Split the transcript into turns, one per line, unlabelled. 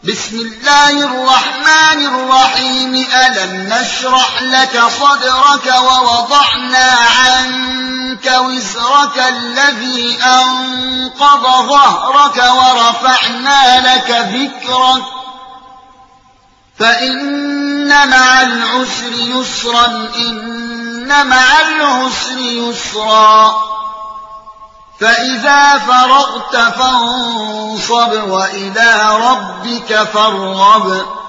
بسم الله الرحمن الرحيم. ألم نشرح لك صدرك ووضعنا عنك وزرك الذي أنقض ظهرك ورفعنا لك ذكرك فإن مع العسر يسرا إن مع العسر يسرا فإذا فرغت فانصب وإلى ربك فارغب